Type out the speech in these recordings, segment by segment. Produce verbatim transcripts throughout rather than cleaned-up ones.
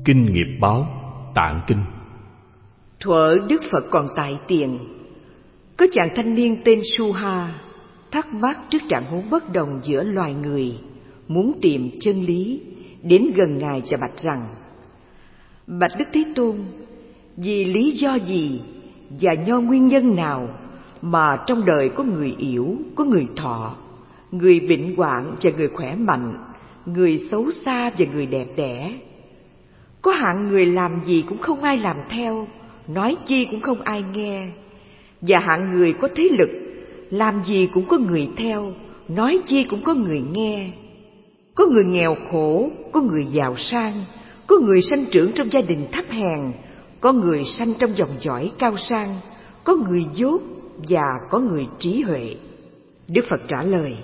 Kinh Nghiệp Báo Tạng Kinh. Thuở Đức Phật còn tại tiền, có chàng thanh niên tên Suha thắc mắc trước trạng huống bất đồng giữa loài người, muốn tìm chân lý, đến gần Ngài và bạch rằng: Bạch Đức Thế Tôn, vì lý do gì và do nguyên nhân nào mà trong đời có người yếu, có người thọ, người bệnh hoạn và người khỏe mạnh, người xấu xa và người đẹp đẽ? Có hạng người làm gì cũng không ai làm theo, nói chi cũng không ai nghe, và hạng người có thế lực, làm gì cũng có người theo, nói chi cũng có người nghe. Có người nghèo khổ, có người giàu sang, có người sanh trưởng trong gia đình thấp hèn, có người sanh trong dòng dõi cao sang, có người dốt và có người trí huệ. Đức Phật trả lời: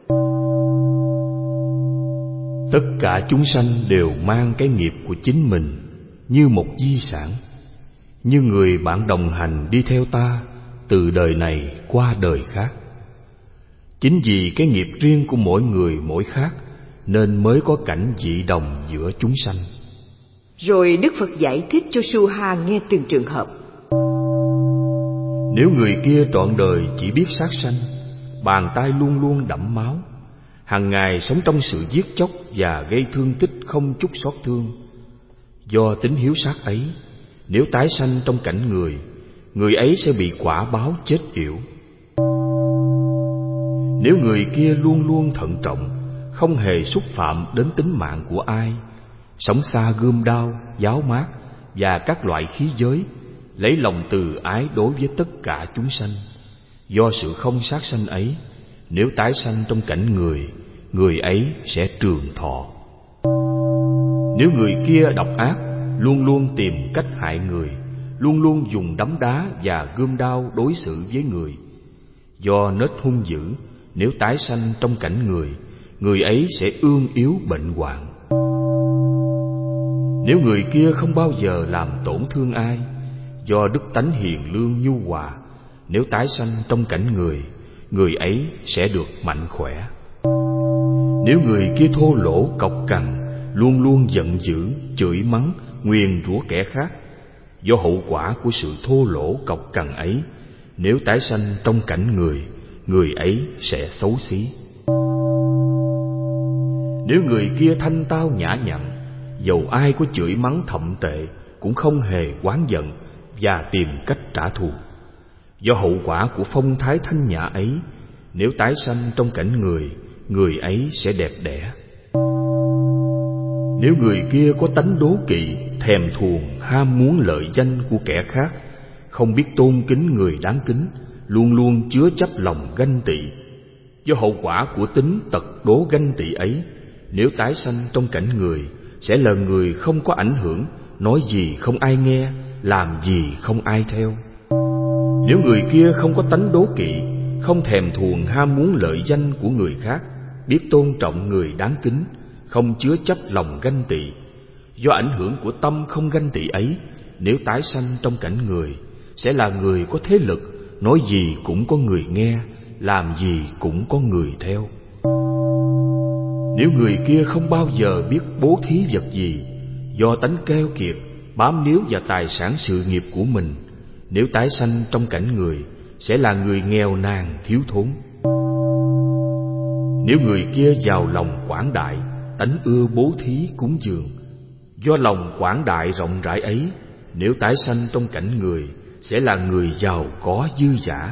Tất cả chúng sanh đều mang cái nghiệp của chính mình như một di sản, như người bạn đồng hành đi theo ta từ đời này qua đời khác. Chính vì cái nghiệp riêng của mỗi người mỗi khác nên mới có cảnh dị đồng giữa chúng sanh. Rồi Đức Phật giải thích cho Suha nghe từng trường hợp. Nếu người kia trọn đời chỉ biết sát sanh, bàn tay luôn luôn đẫm máu, hàng ngày sống trong sự giết chóc và gây thương tích không chút xót thương, do tính hiếu sát ấy, nếu tái sanh trong cảnh người, người ấy sẽ bị quả báo chết yểu. Nếu người kia luôn luôn thận trọng, không hề xúc phạm đến tính mạng của ai, sống xa gươm đao, giáo mát và các loại khí giới, lấy lòng từ ái đối với tất cả chúng sanh, do sự không sát sanh ấy, nếu tái sanh trong cảnh người, người ấy sẽ trường thọ. Nếu người kia độc ác, luôn luôn tìm cách hại người, luôn luôn dùng đấm đá và gươm đao đối xử với người, do nết hung dữ, nếu tái sanh trong cảnh người, người ấy sẽ ương yếu bệnh hoạn. Nếu người kia không bao giờ làm tổn thương ai, do đức tánh hiền lương nhu hòa, nếu tái sanh trong cảnh người, người ấy sẽ được mạnh khỏe. Nếu người kia thô lỗ cọc cằn, luôn luôn giận dữ, chửi mắng, nguyền rủa kẻ khác, do hậu quả của sự thô lỗ cọc cằn ấy, nếu tái sanh trong cảnh người, người ấy sẽ xấu xí. Nếu người kia thanh tao nhã nhặn, dầu ai có chửi mắng thậm tệ cũng không hề oán giận và tìm cách trả thù, do hậu quả của phong thái thanh nhã ấy, nếu tái sanh trong cảnh người, người ấy sẽ đẹp đẽ. Nếu người kia có tánh đố kỵ, thèm thuồng, ham muốn lợi danh của kẻ khác, không biết tôn kính người đáng kính, luôn luôn chứa chấp lòng ganh tị, do hậu quả của tính tật đố ganh tị ấy, nếu tái sanh trong cảnh người, sẽ là người không có ảnh hưởng, nói gì không ai nghe, làm gì không ai theo. Nếu người kia không có tánh đố kỵ, không thèm thuồng ham muốn lợi danh của người khác, biết tôn trọng người đáng kính, không chứa chấp lòng ganh tị, do ảnh hưởng của tâm không ganh tị ấy, nếu tái sanh trong cảnh người, sẽ là người có thế lực, nói gì cũng có người nghe, làm gì cũng có người theo. Nếu người kia không bao giờ biết bố thí vật gì, do tánh keo kiệt, bám níu vào tài sản sự nghiệp của mình, nếu tái sanh trong cảnh người, sẽ là người nghèo nàn thiếu thốn. Nếu người kia giàu lòng quảng đại, tánh ưa bố thí cúng dường, do lòng quảng đại rộng rãi ấy, nếu tái sanh trong cảnh người, sẽ là người giàu có dư dả.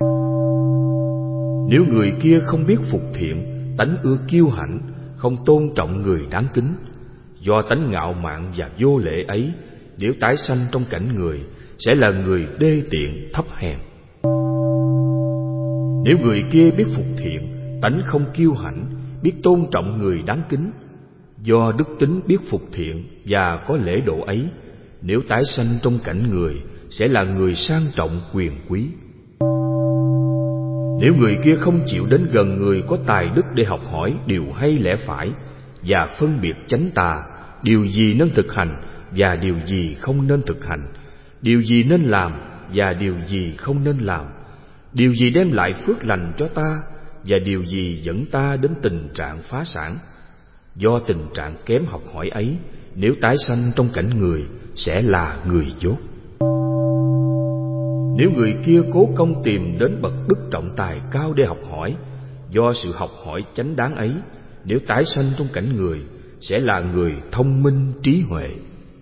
Nếu người kia không biết phục thiện, tánh ưa kiêu hãnh, không tôn trọng người đáng kính, do tánh ngạo mạn và vô lễ ấy, nếu tái sanh trong cảnh người, sẽ là người đê tiện thấp hèn. Nếu người kia biết phục thiện, tánh không kiêu hãnh, biết tôn trọng người đáng kính, do đức tính biết phục thiện và có lễ độ ấy, nếu tái sanh trong cảnh người, sẽ là người sang trọng quyền quý. Nếu người kia không chịu đến gần người có tài đức để học hỏi điều hay lẽ phải, và phân biệt chánh tà, điều gì nên thực hành và điều gì không nên thực hành, điều gì nên làm và điều gì không nên làm, điều gì đem lại phước lành cho ta và điều gì dẫn ta đến tình trạng phá sản, Do tình trạng kém học hỏi ấy, nếu tái sanh trong cảnh người sẽ là người dốt. Nếu người kia cố công tìm đến bậc đức trọng tài cao để học hỏi, do sự học hỏi chánh đáng ấy, nếu tái sanh trong cảnh người sẽ là người thông minh trí huệ.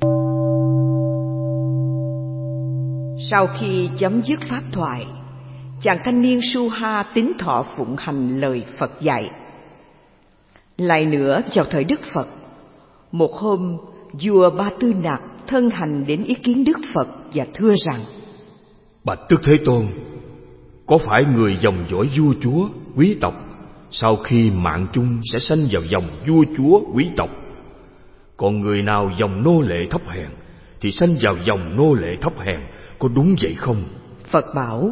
Sau khi chấm dứt pháp thoại, chàng thanh niên Suha tín thọ phụng hành lời Phật dạy. Lại nữa, vào thời Đức Phật, một hôm vua Ba Tư Nặc thân hành đến ý kiến Đức Phật và thưa rằng: Bạch Đức Thế Tôn, có phải người dòng dõi vua chúa quý tộc sau khi mạng chung sẽ sanh vào dòng vua chúa quý tộc, còn người nào dòng nô lệ thấp hèn thì sanh vào dòng nô lệ thấp hèn, có đúng vậy không? Phật bảo: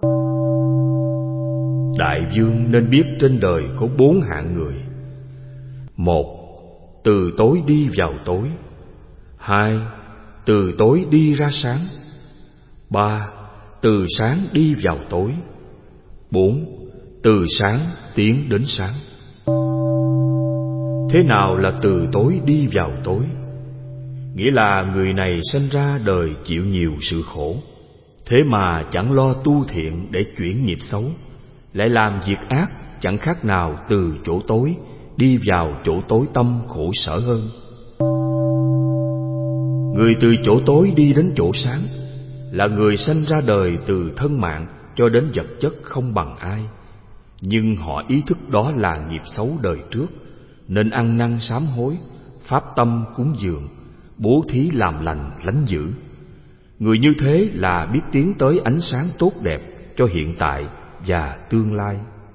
Đại vương nên biết trên đời có bốn hạng người. Một, từ tối đi vào tối. Hai, từ tối đi ra sáng. Ba, từ sáng đi vào tối. Bốn, từ sáng tiến đến sáng. Thế nào là từ tối đi vào tối? Nghĩa là người này sinh ra đời chịu nhiều sự khổ, thế mà chẳng lo tu thiện để chuyển nghiệp xấu, lại làm việc ác, chẳng khác nào từ chỗ tối đi vào chỗ tối tăm khổ sở hơn. Người từ chỗ tối đi đến chỗ sáng là người sanh ra đời từ thân mạng cho đến vật chất không bằng ai, nhưng họ ý thức đó là nghiệp xấu đời trước, nên ăn năn sám hối, pháp tâm cúng dường, bố thí làm lành lánh dữ. Người như thế là biết tiến tới ánh sáng tốt đẹp cho hiện tại và tương lai.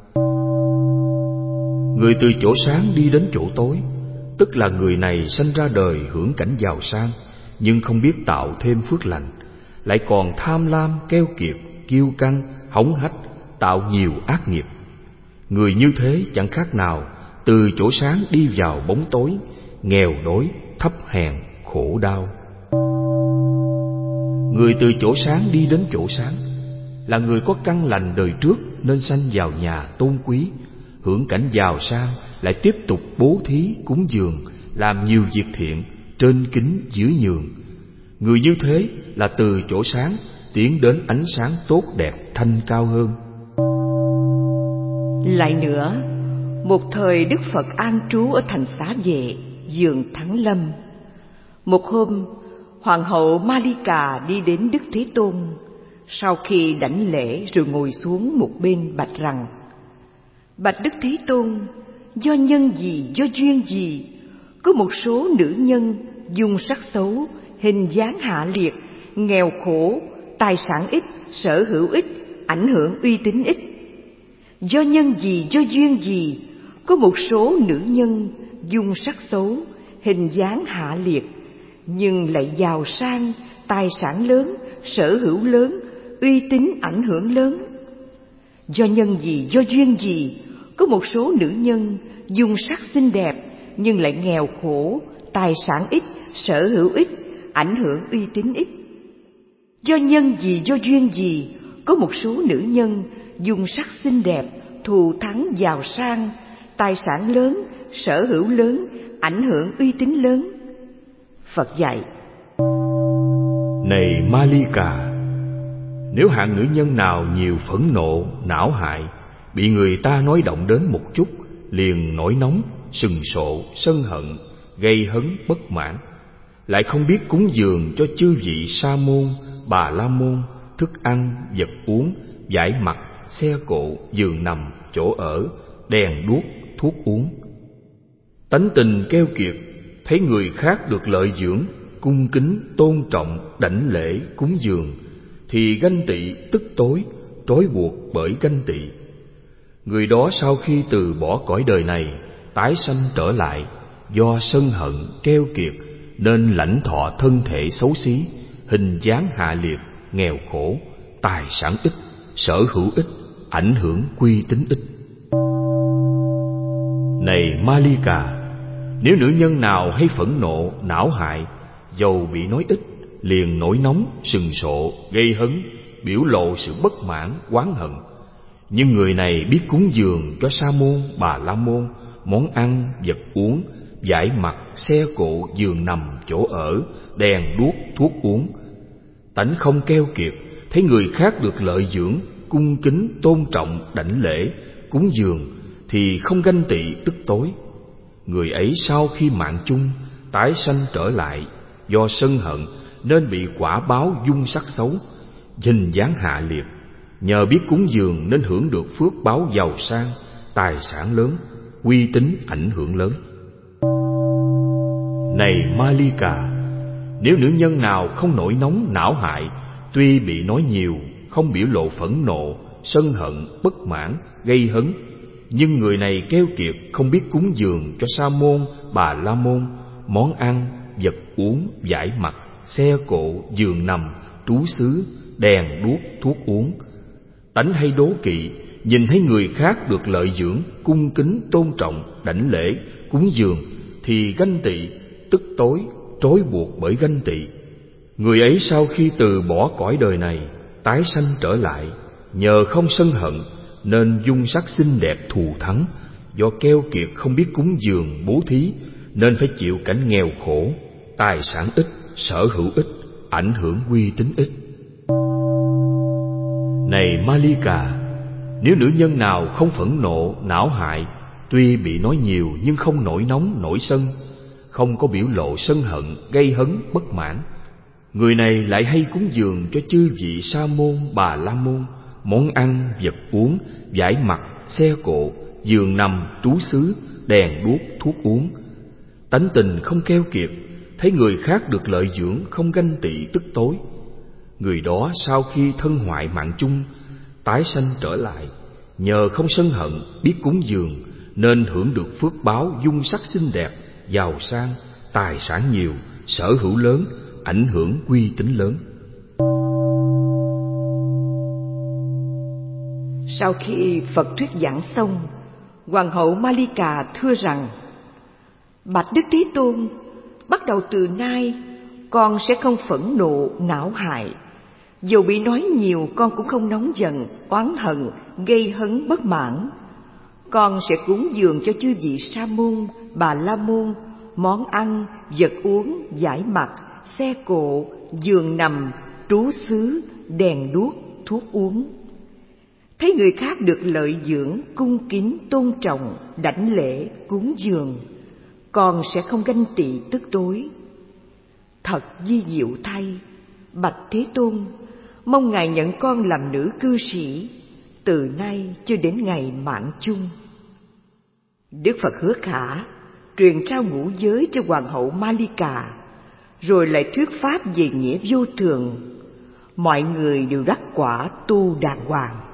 Người từ chỗ sáng đi đến chỗ tối, tức là người này sanh ra đời hưởng cảnh giàu sang, nhưng không biết tạo thêm phước lành, lại còn tham lam, keo kiệt, kiêu căng, hống hách, tạo nhiều ác nghiệp. Người như thế chẳng khác nào từ chỗ sáng đi vào bóng tối, nghèo đói, thấp hèn, khổ đau. Người từ chỗ sáng đi đến chỗ sáng là người có căn lành đời trước nên sanh vào nhà tôn quý, hưởng cảnh giàu sang, lại tiếp tục bố thí cúng dường, làm nhiều việc thiện, trên kính dưới nhường. Người như thế là từ chỗ sáng tiến đến ánh sáng tốt đẹp thanh cao hơn. Lại nữa, một thời Đức Phật an trú ở thành Xá Vệ, vườn Thắng Lâm. Một hôm, Hoàng hậu Malika đi đến Đức Thế Tôn. Sau khi đảnh lễ rồi ngồi xuống một bên bạch rằng: Bạch Đức Thế Tôn, do nhân gì, do duyên gì, có một số nữ nhân dung sắc xấu, hình dáng hạ liệt, nghèo khổ, tài sản ít, sở hữu ít, ảnh hưởng uy tín ít. Do nhân gì, do duyên gì, có một số nữ nhân dung sắc xấu, hình dáng hạ liệt, nhưng lại giàu sang, tài sản lớn, sở hữu lớn, uy tín ảnh hưởng lớn. Do nhân gì, do duyên gì, có một số nữ nhân dung sắc xinh đẹp, nhưng lại nghèo khổ, tài sản ít, sở hữu ít, ảnh hưởng uy tín ít. Do nhân gì, do duyên gì, có một số nữ nhân dung sắc xinh đẹp, thù thắng giàu sang, tài sản lớn, sở hữu lớn, ảnh hưởng uy tín lớn. Phật dạy: Này Malika, nếu hạng nữ nhân nào nhiều phẫn nộ, não hại, bị người ta nói động đến một chút, liền nổi nóng, sừng sộ, sân hận, gây hấn bất mãn, lại không biết cúng dường cho chư vị sa môn, bà la môn, thức ăn, vật uống, vải mặc, xe cộ, giường nằm, chỗ ở, đèn đuốc, thuốc uống. Tánh tình keo kiệt, thấy người khác được lợi dưỡng, cung kính, tôn trọng, đảnh lễ, cúng dường, thì ganh tị tức tối, trói buộc bởi ganh tị. Người đó sau khi từ bỏ cõi đời này, tái sanh trở lại, do sân hận, keo kiệt, nên lãnh thọ thân thể xấu xí, hình dáng hạ liệt, nghèo khổ, tài sản ít, sở hữu ít, ảnh hưởng uy tín ít. Này Malika, nếu nữ nhân nào hay phẫn nộ, não hại, dầu bị nói ít, liền nổi nóng, sừng sộ, gây hấn, biểu lộ sự bất mãn, oán hận. Nhưng người này biết cúng dường cho sa môn, bà la môn, món ăn, vật uống, vải mặc, xe cộ, giường nằm, chỗ ở, đèn đuốc, thuốc uống. Tánh không keo kiệt, thấy người khác được lợi dưỡng, cung kính, tôn trọng, đảnh lễ, cúng dường, thì không ganh tị tức tối. Người ấy sau khi mạng chung, tái sanh trở lại, do sân hận nên bị quả báo dung sắc xấu, hình dáng hạ liệt. Nhờ biết cúng dường nên hưởng được phước báo giàu sang, tài sản lớn, uy tín ảnh hưởng lớn. Này Malika, nếu nữ nhân nào không nổi nóng não hại, tuy bị nói nhiều, không biểu lộ phẫn nộ, sân hận, bất mãn, gây hấn, nhưng người này keo kiệt, không biết cúng dường cho Sa môn, Bà La môn, món ăn, vật uống, vải mặc, xe cộ, giường nằm, trú xứ, đèn đuốc, thuốc uống. Tánh hay đố kỵ, nhìn thấy người khác được lợi dưỡng, cung kính, tôn trọng, đảnh lễ, cúng dường, thì ganh tị, tức tối, trói buộc bởi ganh tị. Người ấy sau khi từ bỏ cõi đời này, tái sanh trở lại, nhờ không sân hận nên dung sắc xinh đẹp thù thắng. Do keo kiệt không biết cúng dường, bố thí, nên phải chịu cảnh nghèo khổ, tài sản ít, sở hữu ít, ảnh hưởng uy tín ít. Này Malika, nếu nữ nhân nào không phẫn nộ, não hại, tuy bị nói nhiều nhưng không nổi nóng, nổi sân, không có biểu lộ sân hận, gây hấn, bất mãn, người này lại hay cúng dường cho chư vị Sa môn, Bà La môn, món ăn, vật uống, vải mặc, xe cộ, giường nằm, trú xứ, đèn đuốc, thuốc uống. Tánh tình không keo kiệt, thấy người khác được lợi dưỡng, không ganh tị tức tối. Người đó sau khi thân hoại mạng chung, tái sanh trở lại, nhờ không sân hận, biết cúng dường, nên hưởng được phước báo dung sắc xinh đẹp, giàu sang, tài sản nhiều, sở hữu lớn, ảnh hưởng uy tín lớn. Sau khi Phật thuyết giảng xong, Hoàng hậu Malika thưa rằng: Bạch Đức Thế Tôn, bắt đầu từ nay, con sẽ không phẫn nộ, não hại. Dù bị nói nhiều, con cũng không nóng giận, oán hận, gây hấn, bất mãn. Con sẽ cúng dường cho chư vị Sa môn, Bà La môn, món ăn, vật uống, vải mặc, xe cộ, giường nằm, trú xứ, đèn đuốc, thuốc uống. Thấy người khác được lợi dưỡng, cung kính, tôn trọng, đảnh lễ, cúng dường, con sẽ không ganh tị tức tối. Thật vi diệu thay, bạch Thế Tôn, mong Ngài nhận con làm nữ cư sĩ, từ nay cho đến ngày mạng chung. Đức Phật hứa khả truyền trao ngũ giới cho Hoàng hậu Malika, rồi lại thuyết pháp về nghĩa vô thường. Mọi người đều đắc quả tu đàng hoàng.